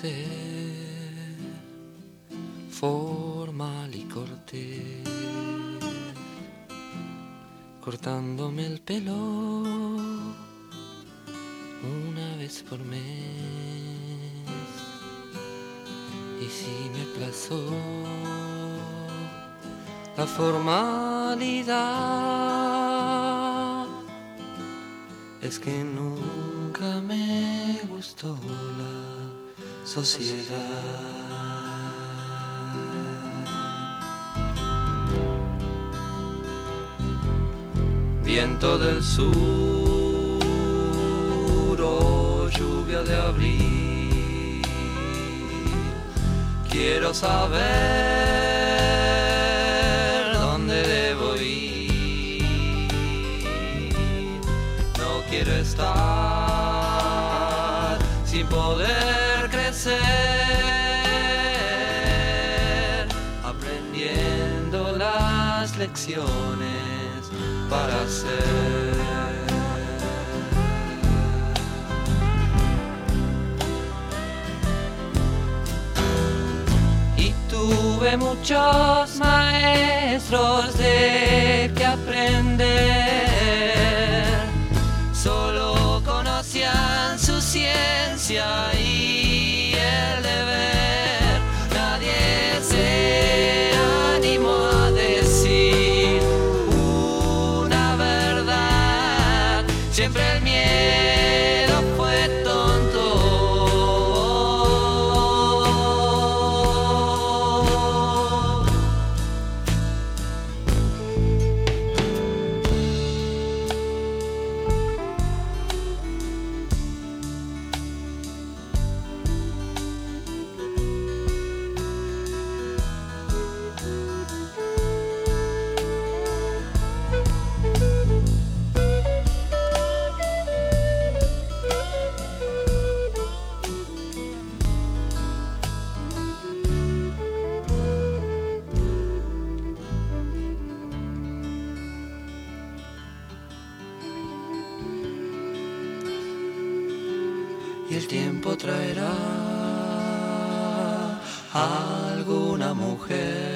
ser formal y cortés, cortándome el pelo una vez por mes. Y si me aplazó la formalidad, es que nunca me gustó la sociedad. Viento del sur o lluvia de abril, quiero saber dónde debo ir. No quiero estar sin poder crecer, aprendiendo las lecciones para ser. Y tuve muchos maestros de que aprender, solo conocían su ciencia y el deber. Nadie se animó a decir una verdad, siempre el miedo fue tonto. Y el tiempo traerá a alguna mujer,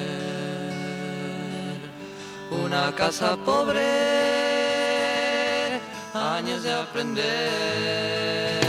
una casa pobre, años de aprender.